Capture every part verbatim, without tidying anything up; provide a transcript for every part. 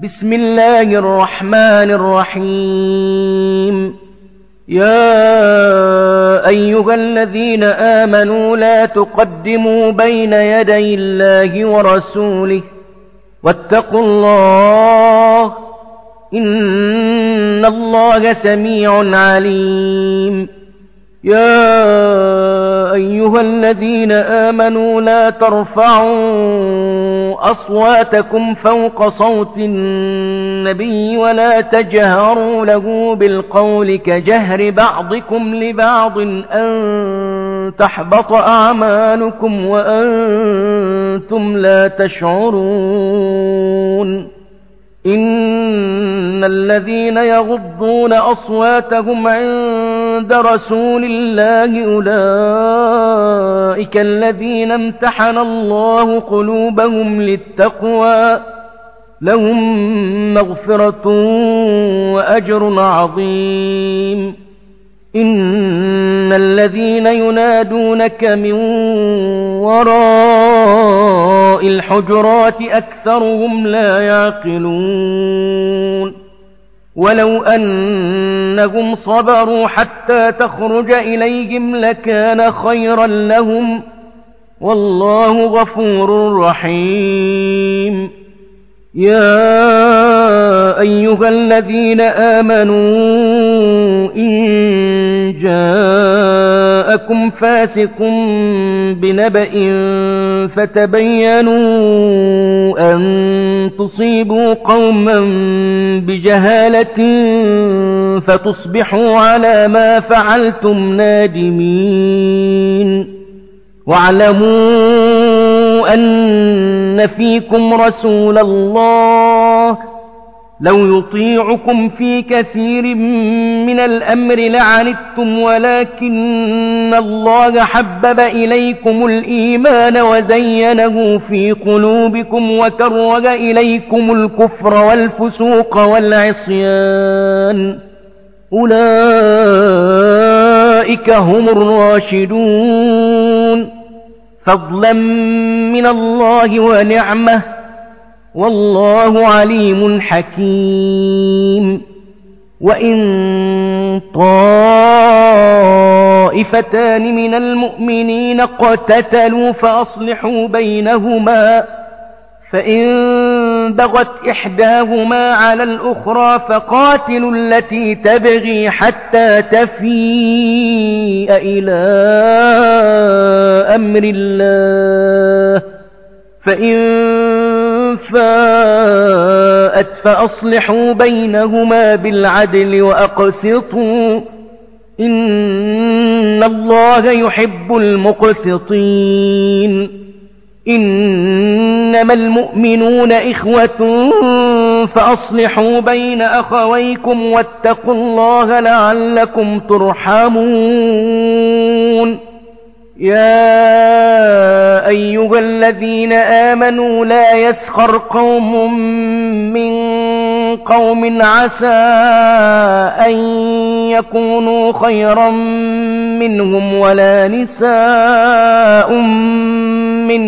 بسم الله الرحمن الرحيم. يا أيها الذين آمنوا لا تقدموا بين يدي الله ورسوله واتقوا الله إن الله سميع عليم. يا أيها الذين آمنوا لا ترفعوا أصواتكم فوق صوت النبي ولا تجهروا له بالقول كجهر بعضكم لبعض أن تحبط أعمالكم وأنتم لا تشعرون. إن الذين يغضون أصواتهم عند رسول الله أولئك الذين امتحن الله قلوبهم للتقوى لهم مغفرة وأجر عظيم. إن الذين ينادونك من وراء الحجرات أكثرهم لا يعقلون. ولو أنهم صبروا حتى تخرج إليهم لكان خيرا لهم والله غفور رحيم. يا أيها الذين آمنوا إن جاءكم فاسق بنبأ فتبينوا أن تصيبوا قوما بجهالة فتصبحوا على ما فعلتم نادمين. واعلموا أن فيكم رسول الله لو يطيعكم في كثير من الأمر لعنتم ولكن الله حبب إليكم الإيمان وزينه في قلوبكم وكره إليكم الكفر والفسوق والعصيان أولئك هم الراشدون فضلا من الله ونعمه والله عليم حكيم. وإن طائفتان من المؤمنين اقتتلوا فأصلحوا بينهما فإن بغت إحداهما على الأخرى فقاتلوا التي تبغي حتى تفيء إلى أمر الله فإن فاءت فأصلحوا بينهما بالعدل وأقسطوا إن الله يحب المقسطين. إنما المؤمنون إخوة فأصلحوا بين أخويكم واتقوا الله لعلكم ترحمون. يا أيها الذين آمنوا لا يسخر قوم من قوم عسى أن يكونوا خيرا منهم ولا نساء من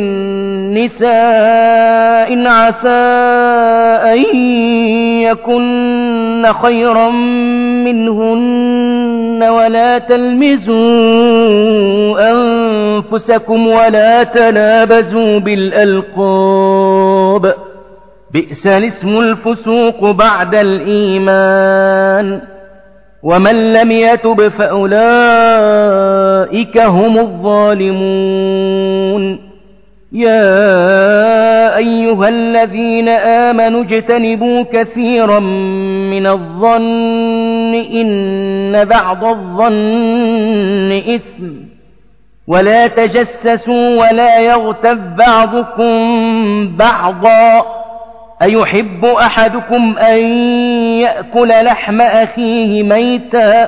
نساء عسى أن يكن خيرا منهن ولا تلمزوا أنفسكم ولا تنابزوا بالألقاب بئس الاسم الفسوق بعد الإيمان ومن لم يتب فأولئك هم الظالمون. يا أيها الذين آمنوا اجتنبوا كثيرا من الظن إن بعض الظن إثم ولا تجسسوا ولا يغتب بعضكم بعضا أيحب أحدكم أن يأكل لحم أخيه ميتا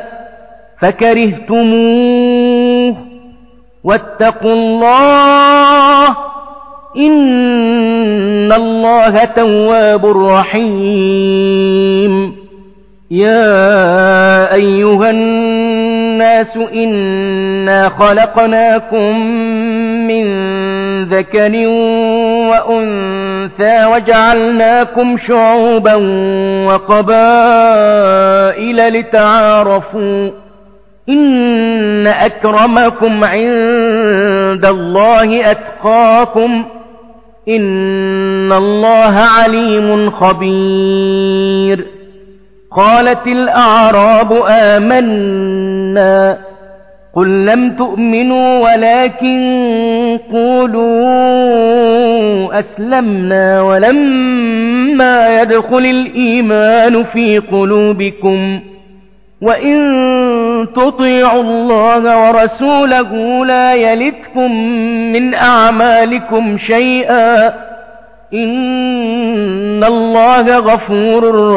فكرهتموه واتقوا الله إن الله تواب رحيم. يا أيها الناس إنا خلقناكم من ذكر وأنثى وجعلناكم شعوبا وقبائل لتعارفوا إن أكرمكم عند الله أتقاكم إن الله عليم خبير. قالت الأعراب آمنا قل لم تؤمنوا ولكن قولوا أسلمنا ولما يدخل الإيمان في قلوبكم وإن تطيعوا الله ورسوله لا يلتكم من أعمالكم شيئا إن الله غفور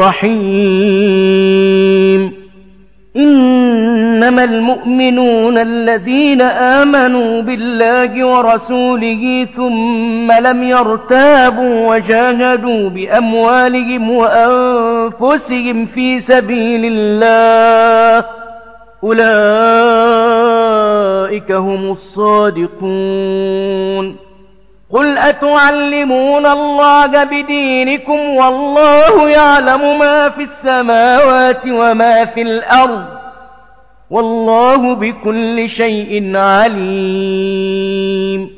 رحيم. إنما المؤمنون الذين آمنوا بالله ورسوله ثم لم يرتابوا وجاهدوا بأموالهم وأنفسهم في سبيل الله أولئك هم الصادقون. قل أتعلمون الله بدينكم والله يعلم ما في السماوات وما في الأرض والله بكل شيء عليم.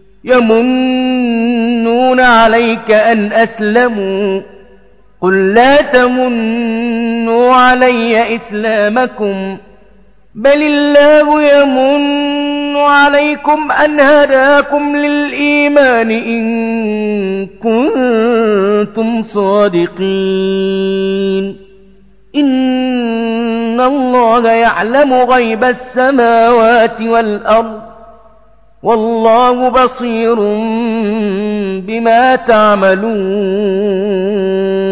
يمنون عليك أن أسلموا قل لا تمنوا علي إسلامكم بل الله يمن عليكم أن هداكم للإيمان إن كنتم صادقين. إن الله يعلم غيب السماوات والأرض والله بصير بما تعملون.